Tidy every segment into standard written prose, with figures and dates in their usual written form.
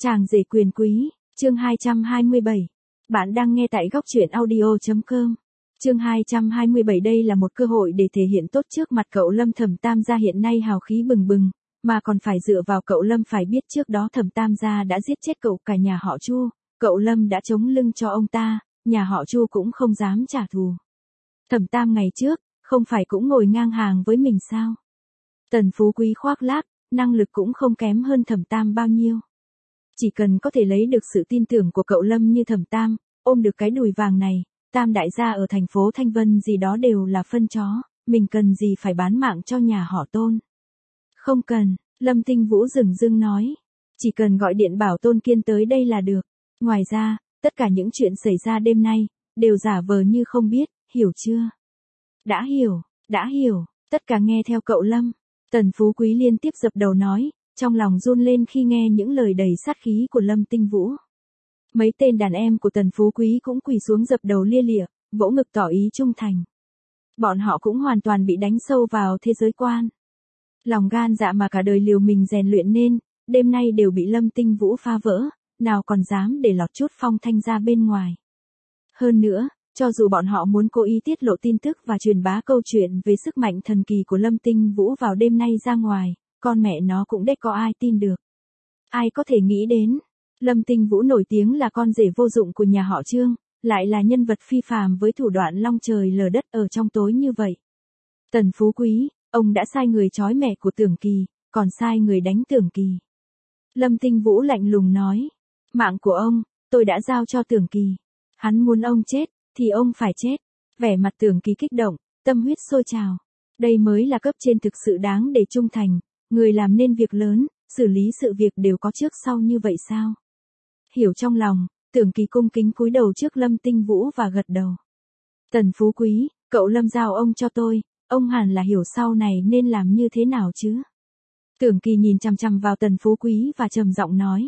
Chàng rể quyền quý, chương 227. Bạn đang nghe tại góc truyện audio.com. Chương 227 đây là một cơ hội để thể hiện tốt trước mặt cậu Lâm. Thẩm Tam gia hiện nay hào khí bừng bừng, mà còn phải dựa vào cậu Lâm. Phải biết trước đó Thẩm Tam gia đã giết chết cậu cả nhà họ Chu, cậu Lâm đã chống lưng cho ông ta, nhà họ Chu cũng không dám trả thù. Thẩm Tam ngày trước, không phải cũng ngồi ngang hàng với mình sao? Tần Phú Quý khoác lác, năng lực cũng không kém hơn Thẩm Tam bao nhiêu. Chỉ cần có thể lấy được sự tin tưởng của cậu Lâm như Thẩm Tam, ôm được cái đùi vàng này, Tam đại gia ở thành phố Thanh Vân gì đó đều là phân chó, mình cần gì phải bán mạng cho nhà họ Tôn. Không cần, Lâm Tinh Vũ dửng dưng nói, chỉ cần gọi điện bảo Tôn Kiên tới đây là được. Ngoài ra, tất cả những chuyện xảy ra đêm nay, đều giả vờ như không biết, hiểu chưa? Đã hiểu, tất cả nghe theo cậu Lâm. Tần Phú Quý liên tiếp dập đầu nói, trong lòng run lên khi nghe những lời đầy sát khí của Lâm Tinh Vũ. Mấy tên đàn em của Tần Phú Quý cũng quỳ xuống dập đầu lia lịa, vỗ ngực tỏ ý trung thành. Bọn họ cũng hoàn toàn bị đánh sâu vào thế giới quan. Lòng gan dạ mà cả đời liều mình rèn luyện nên, đêm nay đều bị Lâm Tinh Vũ phá vỡ, nào còn dám để lọt chút phong thanh ra bên ngoài. Hơn nữa, cho dù bọn họ muốn cố ý tiết lộ tin tức và truyền bá câu chuyện về sức mạnh thần kỳ của Lâm Tinh Vũ vào đêm nay ra ngoài, con mẹ nó cũng đếch có ai tin được. Ai có thể nghĩ đến, Lâm Tinh Vũ nổi tiếng là con rể vô dụng của nhà họ Trương, lại là nhân vật phi phàm với thủ đoạn long trời lở đất ở trong tối như vậy. Tần Phú Quý, ông đã sai người trói mẹ của Tưởng Kỳ, còn sai người đánh Tưởng Kỳ. Lâm Tinh Vũ lạnh lùng nói, mạng của ông, tôi đã giao cho Tưởng Kỳ. Hắn muốn ông chết, thì ông phải chết. Vẻ mặt Tưởng Kỳ kích động, tâm huyết sôi trào. Đây mới là cấp trên thực sự đáng để trung thành, người làm nên việc lớn, xử lý sự việc đều có trước sau như vậy sao? Hiểu trong lòng, Tưởng Kỳ cung kính cúi đầu trước Lâm Tinh Vũ và gật đầu. Tần Phú Quý, cậu Lâm giao ông cho tôi, ông hẳn là hiểu sau này nên làm như thế nào chứ? Tưởng Kỳ nhìn chằm chằm vào Tần Phú Quý và trầm giọng nói.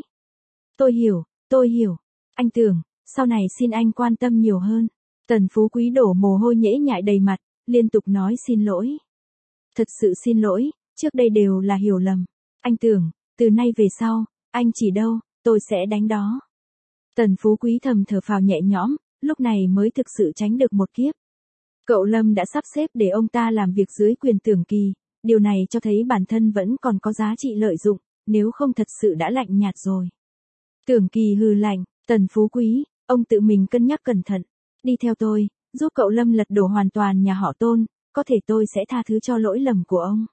Tôi hiểu. Anh Tưởng, sau này xin anh quan tâm nhiều hơn. Tần Phú Quý đổ mồ hôi nhễ nhại đầy mặt, liên tục nói xin lỗi. Thật sự xin lỗi, trước đây đều là hiểu lầm. Anh Tưởng, từ nay về sau, anh chỉ đâu, tôi sẽ đánh đó. Tần Phú Quý thầm thở phào nhẹ nhõm, lúc này mới thực sự tránh được một kiếp. Cậu Lâm đã sắp xếp để ông ta làm việc dưới quyền Tưởng Kỳ, điều này cho thấy bản thân vẫn còn có giá trị lợi dụng, nếu không thật sự đã lạnh nhạt rồi. Tưởng Kỳ hừ lạnh, Tần Phú Quý, ông tự mình cân nhắc cẩn thận, đi theo tôi, giúp cậu Lâm lật đổ hoàn toàn nhà họ Tôn, có thể tôi sẽ tha thứ cho lỗi lầm của ông.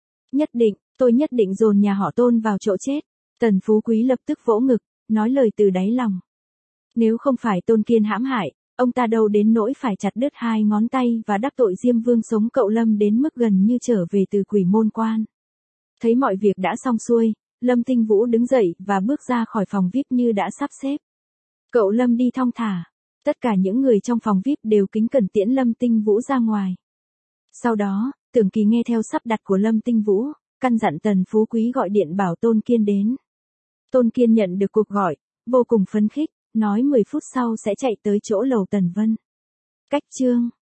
Tôi nhất định dồn nhà họ Tôn vào chỗ chết. Tần Phú Quý lập tức vỗ ngực, nói lời từ đáy lòng. Nếu không phải Tôn Kiên hãm hại, ông ta đâu đến nỗi phải chặt đứt 2 ngón tay và đắc tội Diêm Vương sống cậu Lâm đến mức gần như trở về từ Quỷ Môn Quan. Thấy mọi việc đã xong xuôi, Lâm Tinh Vũ đứng dậy và bước ra khỏi phòng VIP như đã sắp xếp. Cậu Lâm đi thong thả. Tất cả những người trong phòng VIP đều kính cẩn tiễn Lâm Tinh Vũ ra ngoài. Sau đó, Tưởng Kỳ nghe theo sắp đặt của Lâm Tinh Vũ, căn dặn Tần Phú Quý gọi điện bảo Tôn Kiên đến. Tôn Kiên nhận được cuộc gọi, vô cùng phấn khích, nói 10 phút sau sẽ chạy tới chỗ lầu Tần Vân. Cách chương